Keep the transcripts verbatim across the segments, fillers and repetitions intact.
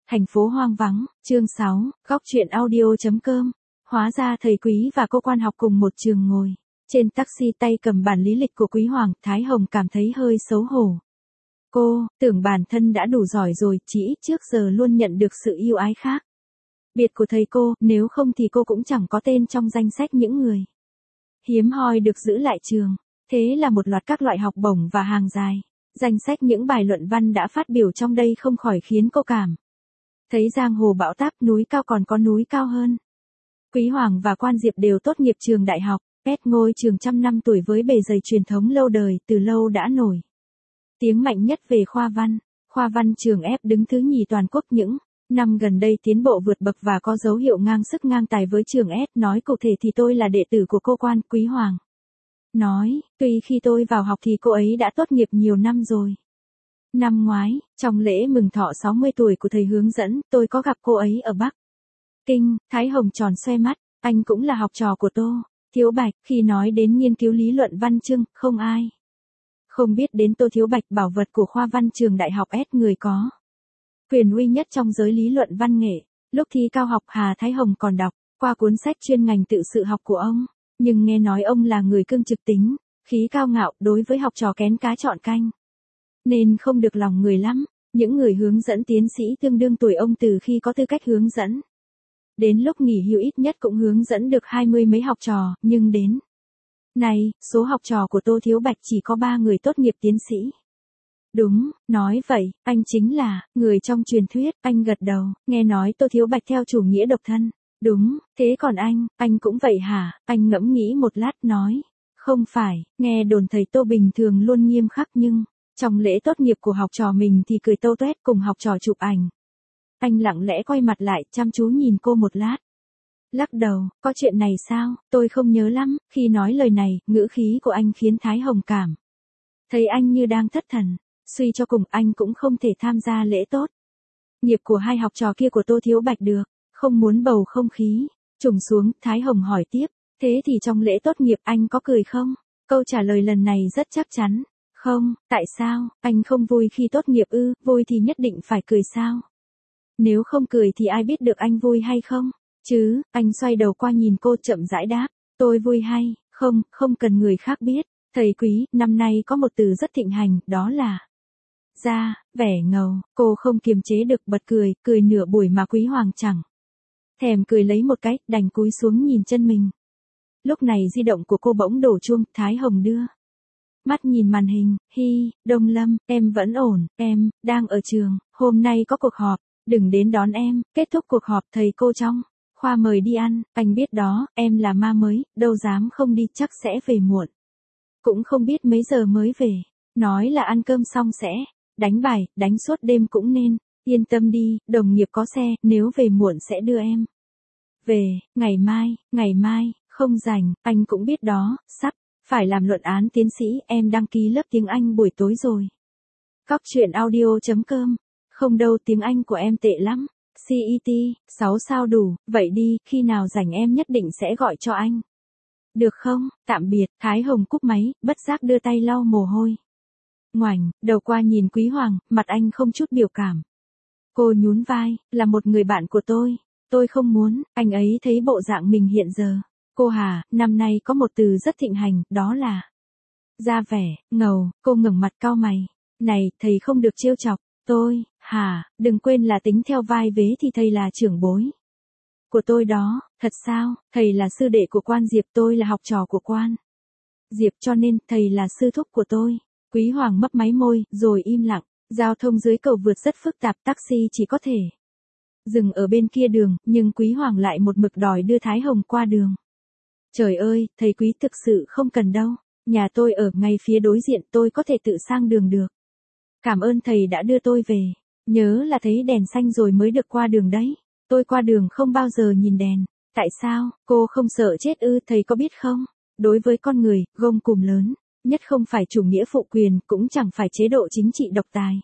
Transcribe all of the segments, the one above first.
Thành phố hoang vắng, chương sáu, góc truyện audio.com. Hóa ra thầy Quý và cô quan học cùng một trường ngồi. Trên taxi tay cầm bản lý lịch của Quý Hoàng, Thái Hồng cảm thấy hơi xấu hổ. Cô, tưởng bản thân đã đủ giỏi rồi, chỉ ít trước giờ luôn nhận được sự yêu ái khác biệt của thầy cô, nếu không thì cô cũng chẳng có tên trong danh sách những người hiếm hoi được giữ lại trường. Thế là một loạt các loại học bổng và hàng dài. Danh sách những bài luận văn đã phát biểu trong đây không khỏi khiến cô cảm thấy giang hồ bão táp, núi cao còn có núi cao hơn. Quý Hoàng và Quan Diệp đều tốt nghiệp trường đại học, pét ngôi trường trăm năm tuổi với bề dày truyền thống lâu đời, từ lâu đã nổi tiếng mạnh nhất về khoa văn. Khoa văn trường F đứng thứ nhì toàn quốc những năm gần đây tiến bộ vượt bậc và có dấu hiệu ngang sức ngang tài với trường S. Nói cụ thể thì tôi là đệ tử của cô Quan. Quý Hoàng nói, tuy khi tôi vào học thì cô ấy đã tốt nghiệp nhiều năm rồi. Năm ngoái, trong lễ mừng thọ sáu mươi tuổi của thầy hướng dẫn, tôi có gặp cô ấy ở Bắc Kinh. Thái Hồng tròn xoe mắt, anh cũng là học trò của Tô Thiếu Bạch. Khi nói đến nghiên cứu lý luận văn chương, không ai không biết đến Tô Thiếu Bạch, bảo vật của khoa văn trường đại học S, người có quyền uy nhất trong giới lý luận văn nghệ. Lúc thi cao học, Hà Thái Hồng còn đọc qua cuốn sách chuyên ngành tự sự học của ông, nhưng nghe nói ông là người cương trực tính, khí cao ngạo, đối với học trò kén cá chọn canh, nên không được lòng người lắm. Những người hướng dẫn tiến sĩ tương đương tuổi ông từ khi có tư cách hướng dẫn, đến lúc nghỉ hưu ít nhất cũng hướng dẫn được hai mươi mấy học trò, nhưng đến nay, số học trò của Tô Thiếu Bạch chỉ có ba người tốt nghiệp tiến sĩ. Đúng, nói vậy, anh chính là người trong truyền thuyết. Anh gật đầu, nghe nói Tô Thiếu Bạch theo chủ nghĩa độc thân. Đúng, thế còn anh, anh cũng vậy hả? Anh ngẫm nghĩ một lát nói, không phải, nghe đồn thầy Tô bình thường luôn nghiêm khắc nhưng trong lễ tốt nghiệp của học trò mình thì cười tâu tuét cùng học trò chụp ảnh. Anh lặng lẽ quay mặt lại, chăm chú nhìn cô một lát. Lắc đầu, có chuyện này sao? Tôi không nhớ lắm. Khi nói lời này, ngữ khí của anh khiến Thái Hồng cảm thấy anh như đang thất thần. Suy cho cùng, anh cũng không thể tham gia lễ tốt nghiệp của hai học trò kia của Tô Thiếu Bạch được. Không muốn bầu không khí trùng xuống, Thái Hồng hỏi tiếp, thế thì trong lễ tốt nghiệp anh có cười không? Câu trả lời lần này rất chắc chắn. Không, tại sao? Anh không vui khi tốt nghiệp ư? Vui thì nhất định phải cười sao? Nếu không cười thì ai biết được anh vui hay không? Chứ, anh xoay đầu qua nhìn cô, chậm rãi đáp, tôi vui hay không, không cần người khác biết. Thầy Quý, năm nay có một từ rất thịnh hành, đó là ra, vẻ ngầu. Cô không kiềm chế được bật cười, cười nửa buổi mà Quý Hoàng chẳng thèm cười lấy một cái, đành cúi xuống nhìn chân mình. Lúc này di động của cô bỗng đổ chuông, Thái Hồng đưa mắt nhìn màn hình. Hi, Đông Lâm, em vẫn ổn, em đang ở trường, hôm nay có cuộc họp, đừng đến đón em. Kết thúc cuộc họp, thầy cô trong khoa mời đi ăn, anh biết đó, em là ma mới, đâu dám không đi, chắc sẽ về muộn. Cũng không biết mấy giờ mới về, nói là ăn cơm xong sẽ đánh bài, đánh suốt đêm cũng nên. Yên tâm đi, đồng nghiệp có xe, nếu về muộn sẽ đưa em về. Ngày mai, ngày mai, không rảnh, anh cũng biết đó, sắp phải làm luận án tiến sĩ, em đăng ký lớp tiếng Anh buổi tối rồi. Góc truyện audio.com. Không đâu, tiếng Anh của em tệ lắm. xê e tê, sáu sao đủ, vậy đi, khi nào rảnh em nhất định sẽ gọi cho anh. Được không? Tạm biệt. Thái Hồng cúp máy, bất giác đưa tay lau mồ hôi. Ngoảnh đầu qua nhìn Quý Hoàng, mặt anh không chút biểu cảm. Cô nhún vai, là một người bạn của tôi. Tôi không muốn, anh ấy thấy bộ dạng mình hiện giờ. Cô Hà, năm nay có một từ rất thịnh hành, đó là ra vẻ ngầu. Cô ngẩng mặt cau mày. Này, thầy không được trêu chọc. Tôi, Hà, đừng quên là tính theo vai vế thì thầy là trưởng bối của tôi đó. Thật sao? Thầy là sư đệ của Quan Diệp, tôi là học trò của Quan Diệp, cho nên thầy là sư thúc của tôi. Quý Hoàng mấp máy môi, rồi im lặng. Giao thông dưới cầu vượt rất phức tạp, taxi chỉ có thể dừng ở bên kia đường, nhưng Quý Hoàng lại một mực đòi đưa Thái Hồng qua đường. Trời ơi, thầy Quý thực sự không cần đâu. Nhà tôi ở ngay phía đối diện, tôi có thể tự sang đường được. Cảm ơn thầy đã đưa tôi về. Nhớ là thấy đèn xanh rồi mới được qua đường đấy. Tôi qua đường không bao giờ nhìn đèn. Tại sao? Cô không sợ chết ư? Thầy có biết không? Đối với con người, gông cùm lớn nhất không phải chủ nghĩa phụ quyền, cũng chẳng phải chế độ chính trị độc tài,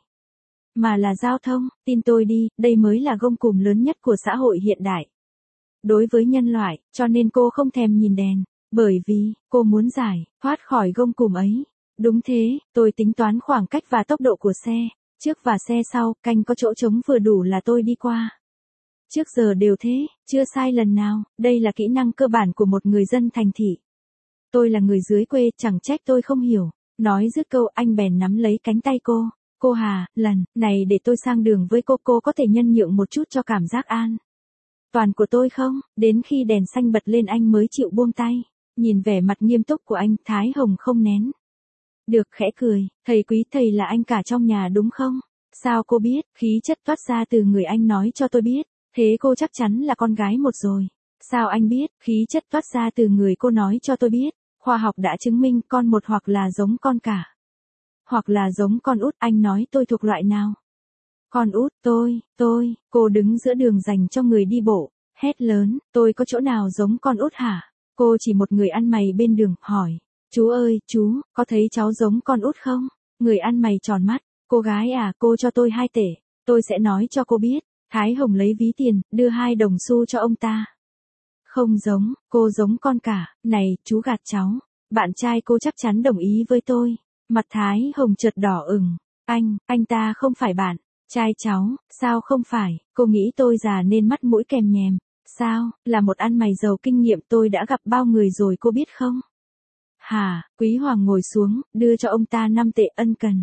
mà là giao thông. Tin tôi đi, đây mới là gông cùm lớn nhất của xã hội hiện đại đối với nhân loại. Cho nên cô không thèm nhìn đèn, bởi vì cô muốn giải thoát khỏi gông cùm ấy. Đúng thế, tôi tính toán khoảng cách và tốc độ của xe Trước và xe sau, canh có chỗ trống vừa đủ là tôi đi qua. Trước giờ đều thế, chưa sai lần nào, đây là kỹ năng cơ bản của một người dân thành thị. Tôi là người dưới quê, chẳng trách tôi không hiểu. Nói dứt câu anh bèn nắm lấy cánh tay cô. Cô Hà, lần này để tôi sang đường với cô, cô có thể nhân nhượng một chút cho cảm giác an toàn của tôi không? Đến khi đèn xanh bật lên anh mới chịu buông tay. Nhìn vẻ mặt nghiêm túc của anh, Thái Hồng không nén được khẽ cười. Thầy Quý, thầy là anh cả trong nhà đúng không? Sao cô biết? Khí chất toát ra từ người anh nói cho tôi biết. Thế cô chắc chắn là con gái một rồi. Sao anh biết? Khí chất toát ra từ người cô nói cho tôi biết. Khoa học đã chứng minh con một hoặc là giống con cả, hoặc là giống con út. Anh nói tôi thuộc loại nào? Con út. Tôi, tôi, cô đứng giữa đường dành cho người đi bộ, hét lớn, tôi có chỗ nào giống con út hả? Cô chỉ một người ăn mày bên đường, hỏi, chú ơi, chú, có thấy cháu giống con út không? Người ăn mày tròn mắt, cô gái à, cô cho tôi hai tể, tôi sẽ nói cho cô biết. Thái Hồng lấy ví tiền, đưa hai đồng xu cho ông ta. Không giống, cô giống con cả, này, chú gạt cháu. Bạn trai cô chắc chắn đồng ý với tôi. Mặt Thái Hồng chợt đỏ ửng. Anh, anh ta không phải bạn trai cháu, sao không phải? Cô nghĩ tôi già nên mắt mũi kèm nhèm. Sao, là một ăn mày giàu kinh nghiệm, tôi đã gặp bao người rồi cô biết không? Hà, Quý Hoàng ngồi xuống, đưa cho ông ta năm tệ ân cần.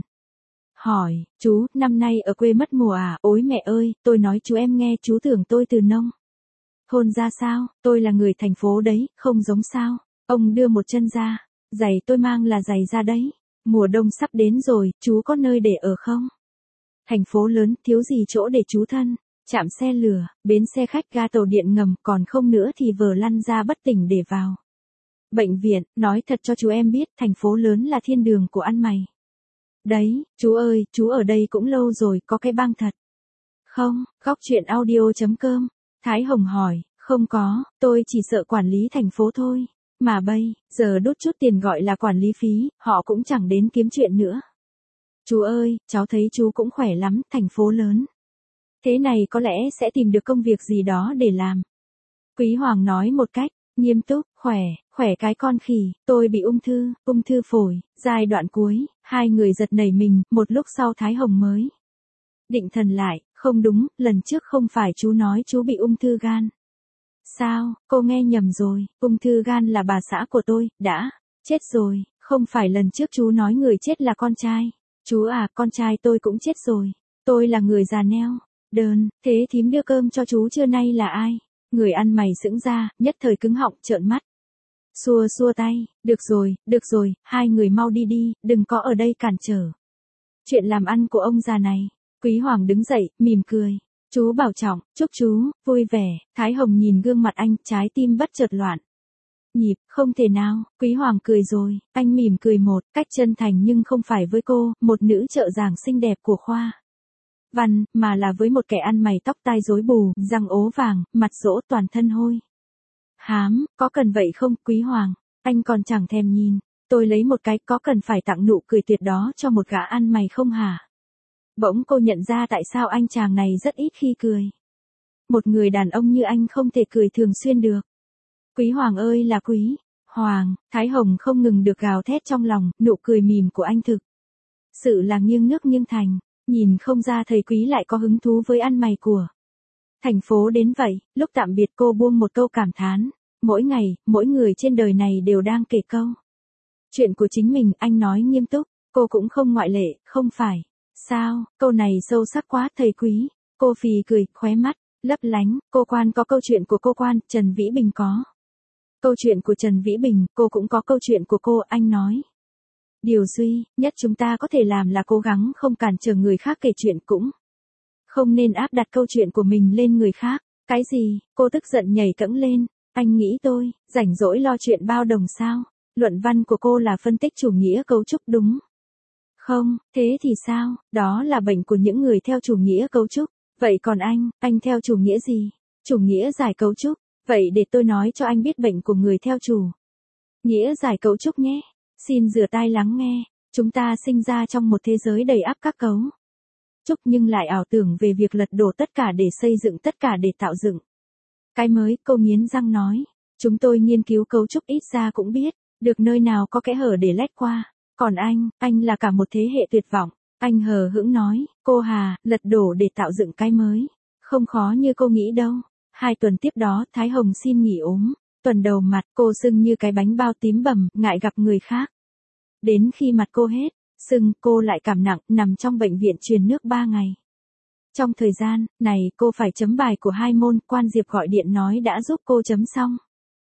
Hỏi, chú, năm nay ở quê mất mùa à? Ôi mẹ ơi, tôi nói chú em nghe, chú tưởng tôi từ nông thôn ra sao? Tôi là người thành phố đấy, không giống sao? Ông đưa một chân ra. Giày tôi mang là giày ra đấy. Mùa đông sắp đến rồi, chú có nơi để ở không? Thành phố lớn, thiếu gì chỗ để trú thân. Trạm xe lửa, bến xe khách, ga tàu điện ngầm, còn không nữa thì vờ lăn ra bất tỉnh để vào bệnh viện. Nói thật cho chú em biết, thành phố lớn là thiên đường của ăn mày. Đấy, chú ơi, chú ở đây cũng lâu rồi, có cái bang thật không? Góc chuyện audio chấm com. Thái Hồng hỏi, không có, tôi chỉ sợ quản lý thành phố thôi. Mà bây giờ đốt chút tiền gọi là quản lý phí, họ cũng chẳng đến kiếm chuyện nữa. Chú ơi, cháu thấy chú cũng khỏe lắm, thành phố lớn thế này có lẽ sẽ tìm được công việc gì đó để làm. Quý Hoàng nói một cách nghiêm túc, khỏe, khỏe cái con khỉ, tôi bị ung thư, ung thư phổi, giai đoạn cuối. Hai người giật nảy mình, một lúc sau Thái Hồng mới định thần lại, không đúng, lần trước không phải chú nói chú bị ung thư gan. Sao, cô nghe nhầm rồi, ung thư gan là bà xã của tôi, đã chết rồi, không phải lần trước chú nói người chết là con trai. Chú à, con trai tôi cũng chết rồi, tôi là người già neo đơn, thế thím đưa cơm cho chú trưa nay là ai? Người ăn mày sững ra, nhất thời cứng họng, trợn mắt. Xua xua tay, được rồi, được rồi, hai người mau đi đi, đừng có ở đây cản trở chuyện làm ăn của ông già này. Quý Hoàng đứng dậy, mỉm cười. Chú bảo trọng, chúc chú vui vẻ. Thái Hồng nhìn gương mặt anh, trái tim bất chợt loạn nhịp. Không thể nào. Quý Hoàng cười rồi, anh mỉm cười một cách chân thành, nhưng không phải với cô, một nữ trợ giảng xinh đẹp của khoa văn, mà là với một kẻ ăn mày tóc tai rối bù, răng ố vàng, mặt rỗ, toàn thân hôi hám. Có cần vậy không, Quý Hoàng? Anh còn chẳng thèm nhìn. Tôi lấy một cái, có cần phải tặng nụ cười tuyệt đó cho một gã ăn mày không hả? Bỗng cô nhận ra tại sao anh chàng này rất ít khi cười. Một người đàn ông như anh không thể cười thường xuyên được. Quý Hoàng ơi là Quý Hoàng, Thái Hồng không ngừng được gào thét trong lòng, nụ cười mỉm của anh thực sự là nghiêng nước nghiêng thành. Nhìn không ra thầy Quý lại có hứng thú với ăn mày của thành phố đến vậy. Lúc tạm biệt cô buông một câu cảm thán. Mỗi ngày, mỗi người trên đời này đều đang kể câu chuyện của chính mình, anh nói nghiêm túc. Cô cũng không ngoại lệ, không phải sao? Câu này sâu sắc quá thầy Quý. Cô phì cười, khóe mắt lấp lánh. Cô Quan có câu chuyện của cô Quan, Trần Vĩ Bình có câu chuyện của Trần Vĩ Bình, cô cũng có câu chuyện của cô. Anh nói, điều duy nhất chúng ta có thể làm là cố gắng không cản trở người khác kể chuyện, cũng không nên áp đặt câu chuyện của mình lên người khác. Cái gì? Cô tức giận nhảy cẫng lên. Anh nghĩ tôi rảnh rỗi lo chuyện bao đồng sao? Luận văn của cô là phân tích chủ nghĩa cấu trúc đúng không? Thế thì sao? Đó là bệnh của những người theo chủ nghĩa cấu trúc. Vậy còn anh, anh theo chủ nghĩa gì? Chủ nghĩa giải cấu trúc. Vậy để tôi nói cho anh biết bệnh của người theo chủ nghĩa giải cấu trúc nhé. Xin rửa tai lắng nghe. Chúng ta sinh ra trong một thế giới đầy ắp các cấu trúc, nhưng lại ảo tưởng về việc lật đổ tất cả để xây dựng tất cả, để tạo dựng cái mới. Cô nghiến răng nói, chúng tôi nghiên cứu cấu trúc ít ra cũng biết được nơi nào có kẽ hở để lách qua. Còn anh, anh là cả một thế hệ tuyệt vọng. Anh hờ hững nói, cô Hà, lật đổ để tạo dựng cái mới. Không khó như cô nghĩ đâu. Hai tuần tiếp đó, Thái Hồng xin nghỉ ốm. Tuần đầu mặt cô sưng như cái bánh bao tím bầm, ngại gặp người khác. Đến khi mặt cô hết sưng, cô lại cảm nặng, nằm trong bệnh viện truyền nước ba ngày. Trong thời gian này, cô phải chấm bài của hai môn, Quan Diệp gọi điện nói đã giúp cô chấm xong.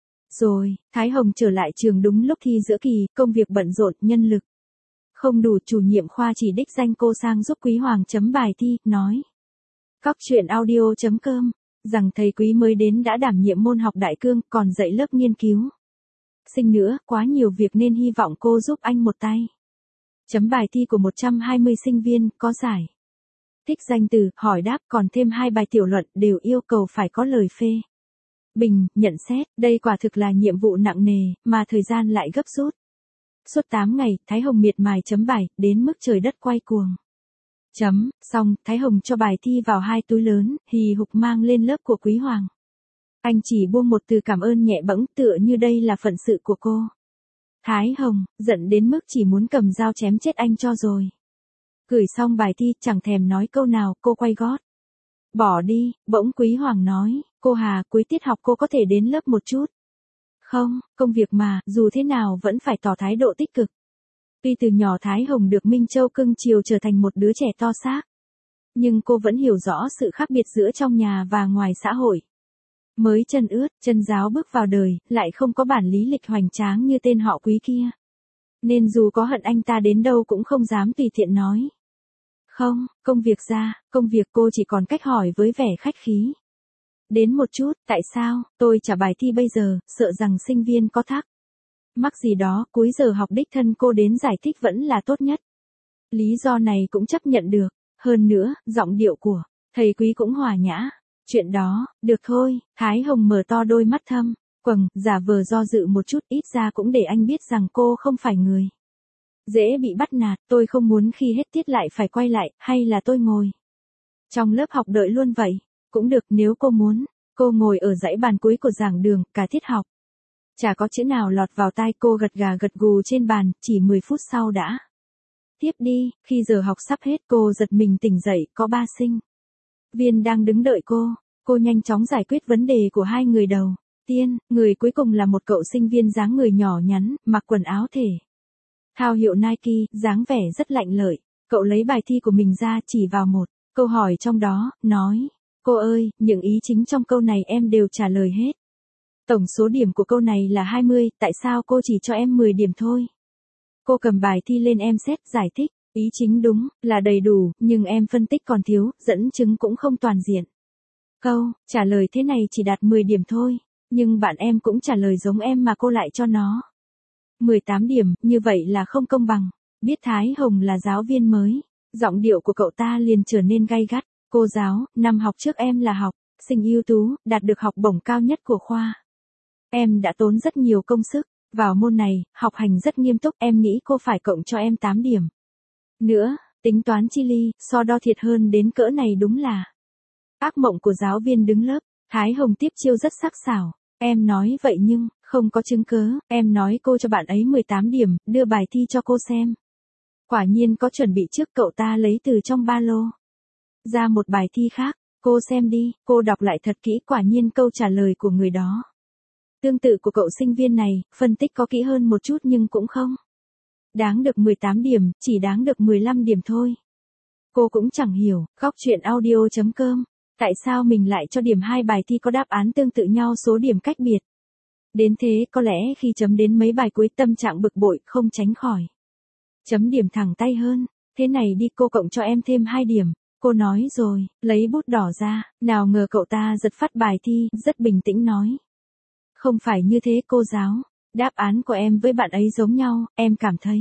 Rồi, Thái Hồng trở lại trường đúng lúc thi giữa kỳ, công việc bận rộn, nhân lực không đủ, chủ nhiệm khoa chỉ đích danh cô sang giúp Quý Hoàng chấm bài thi, nói. Cóc truyện audio chấm com, rằng thầy Quý mới đến đã đảm nhiệm môn học đại cương, còn dạy lớp nghiên cứu sinh nữa, quá nhiều việc nên hy vọng cô giúp anh một tay. Chấm bài thi của một trăm hai mươi sinh viên, có giải thích danh từ, hỏi đáp, còn thêm hai bài tiểu luận, đều yêu cầu phải có lời phê bình, nhận xét. Đây quả thực là nhiệm vụ nặng nề, mà thời gian lại gấp rút. Suốt tám ngày, Thái Hồng miệt mài chấm bài, đến mức trời đất quay cuồng. Chấm, xong, Thái Hồng cho bài thi vào hai túi lớn, hì hục mang lên lớp của Quý Hoàng. Anh chỉ buông một từ cảm ơn nhẹ bẫng, tựa như đây là phận sự của cô. Thái Hồng, giận đến mức chỉ muốn cầm dao chém chết anh cho rồi. Gửi xong bài thi, chẳng thèm nói câu nào, cô quay gót. Bỏ đi, bỗng Quý Hoàng nói, cô Hà, cuối tiết học cô có thể đến lớp một chút. Không, công việc mà, dù thế nào vẫn phải tỏ thái độ tích cực. Tuy từ nhỏ Thái Hồng được Minh Châu cưng chiều trở thành một đứa trẻ to xác, nhưng cô vẫn hiểu rõ sự khác biệt giữa trong nhà và ngoài xã hội. Mới chân ướt, chân giáo bước vào đời, lại không có bản lý lịch hoành tráng như tên họ Quý kia. Nên dù có hận anh ta đến đâu cũng không dám tùy tiện nói. Không, công việc ra, công việc cô chỉ còn cách hỏi với vẻ khách khí. Đến một chút, tại sao, tôi trả bài thi bây giờ, sợ rằng sinh viên có thắc mắc gì đó, cuối giờ học đích thân cô đến giải thích vẫn là tốt nhất. Lý do này cũng chấp nhận được, hơn nữa, giọng điệu của thầy Quý cũng hòa nhã. Chuyện đó, được thôi, Thái Hồng mở to đôi mắt thâm quầng, giả vờ do dự một chút, ít ra cũng để anh biết rằng cô không phải người dễ bị bắt nạt. Tôi không muốn khi hết tiết lại phải quay lại, hay là tôi ngồi trong lớp học đợi luôn vậy. Cũng được, nếu cô muốn. Cô ngồi ở dãy bàn cuối của giảng đường, cả tiết học chả có chữ nào lọt vào tai cô, gật gà gật gù trên bàn, chỉ mười phút sau đã tiếp đi. Khi giờ học sắp hết, cô giật mình tỉnh dậy, có ba sinh viên đang đứng đợi cô. Cô nhanh chóng giải quyết vấn đề của hai người đầu tiên. Người cuối cùng là một cậu sinh viên dáng người nhỏ nhắn, mặc quần áo thể thao hiệu Nike, dáng vẻ rất lạnh lợi. Cậu lấy bài thi của mình ra, chỉ vào một câu hỏi trong đó, nói, cô ơi, những ý chính trong câu này em đều trả lời hết. Tổng số điểm của câu này là hai mươi, tại sao cô chỉ cho em mười điểm thôi? Cô cầm bài thi lên em xét, giải thích, ý chính đúng, là đầy đủ, nhưng em phân tích còn thiếu, dẫn chứng cũng không toàn diện. Câu trả lời thế này chỉ đạt mười điểm thôi, nhưng bạn em cũng trả lời giống em mà cô lại cho nó mười tám điểm, như vậy là không công bằng. Biết Thái Hồng là giáo viên mới, giọng điệu của cậu ta liền trở nên gay gắt. Cô giáo, năm học trước em là học sinh ưu tú, đạt được học bổng cao nhất của khoa. Em đã tốn rất nhiều công sức vào môn này, học hành rất nghiêm túc, em nghĩ cô phải cộng cho em tám điểm. Nữa, tính toán chi ly, so đo thiệt hơn đến cỡ này đúng là ác mộng của giáo viên đứng lớp. Thái Hồng tiếp chiêu rất sắc sảo. Em nói vậy nhưng, không có chứng cớ, em nói cô cho bạn ấy mười tám điểm, đưa bài thi cho cô xem. Quả nhiên có chuẩn bị trước, cậu ta lấy từ trong ba lô ra một bài thi khác. Cô xem đi, cô đọc lại thật kỹ, quả nhiên câu trả lời của người đó tương tự của cậu sinh viên này, phân tích có kỹ hơn một chút nhưng cũng không đáng được mười tám điểm, chỉ đáng được mười lăm điểm thôi. Cô cũng chẳng hiểu, góc truyện audio chấm com, tại sao mình lại cho điểm hai bài thi có đáp án tương tự nhau, số điểm cách biệt đến thế. Có lẽ khi chấm đến mấy bài cuối, tâm trạng bực bội không tránh khỏi chấm điểm thẳng tay hơn. Thế này đi, cô cộng cho em thêm hai điểm. Cô nói rồi, lấy bút đỏ ra, nào ngờ cậu ta giật phát bài thi, rất bình tĩnh nói. Không phải như thế cô giáo, đáp án của em với bạn ấy giống nhau, em cảm thấy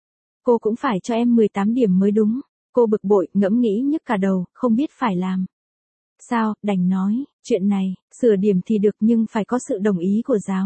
cô cũng phải cho em mười tám điểm mới đúng. Cô bực bội, ngẫm nghĩ nhức cả đầu, không biết phải làm sao, đành nói, chuyện này, sửa điểm thì được nhưng phải có sự đồng ý của giáo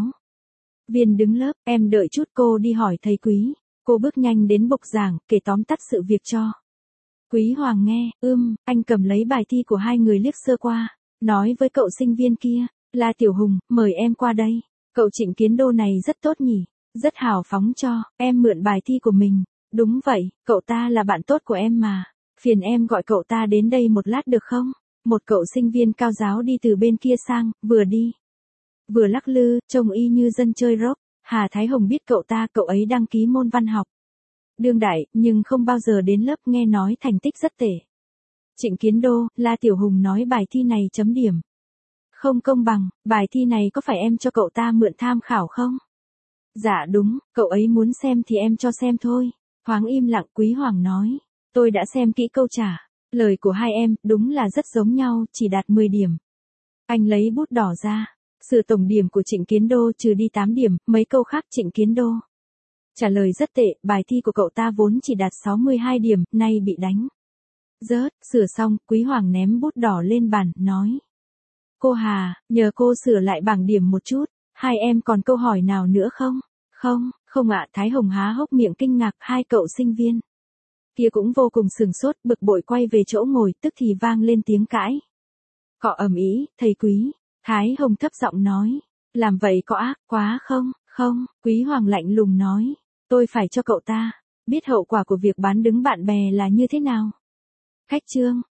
viên đứng lớp, em đợi chút, cô đi hỏi thầy Quý. Cô bước nhanh đến bục giảng, kể tóm tắt sự việc cho Quý Hoàng nghe. Ưm, anh cầm lấy bài thi của hai người liếc sơ qua, nói với cậu sinh viên kia, là Tiểu Hùng, mời em qua đây. Cậu Trịnh Kiến Đô này rất tốt nhỉ, rất hào phóng cho em mượn bài thi của mình, Đúng vậy, cậu ta là bạn tốt của em mà. Phiền em gọi cậu ta đến đây một lát được không? Một cậu sinh viên cao giáo đi từ bên kia sang, vừa đi vừa lắc lư, trông y như dân chơi rock. Hà Thái Hồng biết cậu ta, cậu ấy đăng ký môn văn học đương đại, nhưng không bao giờ đến lớp, nghe nói thành tích rất tệ. Trịnh Kiến Đô, La Tiểu Hùng nói bài thi này chấm điểm không công bằng, bài thi này có phải em cho cậu ta mượn tham khảo không? Dạ đúng, cậu ấy muốn xem thì em cho xem thôi. Thoáng im lặng, Quý Hoàng nói. Tôi đã xem kỹ câu trả lời của hai em, đúng là rất giống nhau, chỉ đạt mười điểm. Anh lấy bút đỏ ra. Sự tổng điểm của Trịnh Kiến Đô trừ đi tám điểm, mấy câu khác Trịnh Kiến Đô trả lời rất tệ, bài thi của cậu ta vốn chỉ đạt sáu mươi hai điểm, nay bị đánh rớt. Sửa xong, Quý Hoàng ném bút đỏ lên bàn, nói. Cô Hà, nhờ cô sửa lại bảng điểm một chút. Hai em còn câu hỏi nào nữa không? Không, không ạ. Thái Hồng há hốc miệng kinh ngạc, hai cậu sinh viên kia cũng vô cùng sửng sốt, bực bội quay về chỗ ngồi, tức thì vang lên tiếng cãi cọ ầm ĩ. Thầy Quý, Thái Hồng thấp giọng nói, làm vậy có ác quá không? Không, Quý Hoàng lạnh lùng nói, tôi phải cho cậu ta biết hậu quả của việc bán đứng bạn bè là như thế nào. Khách trương.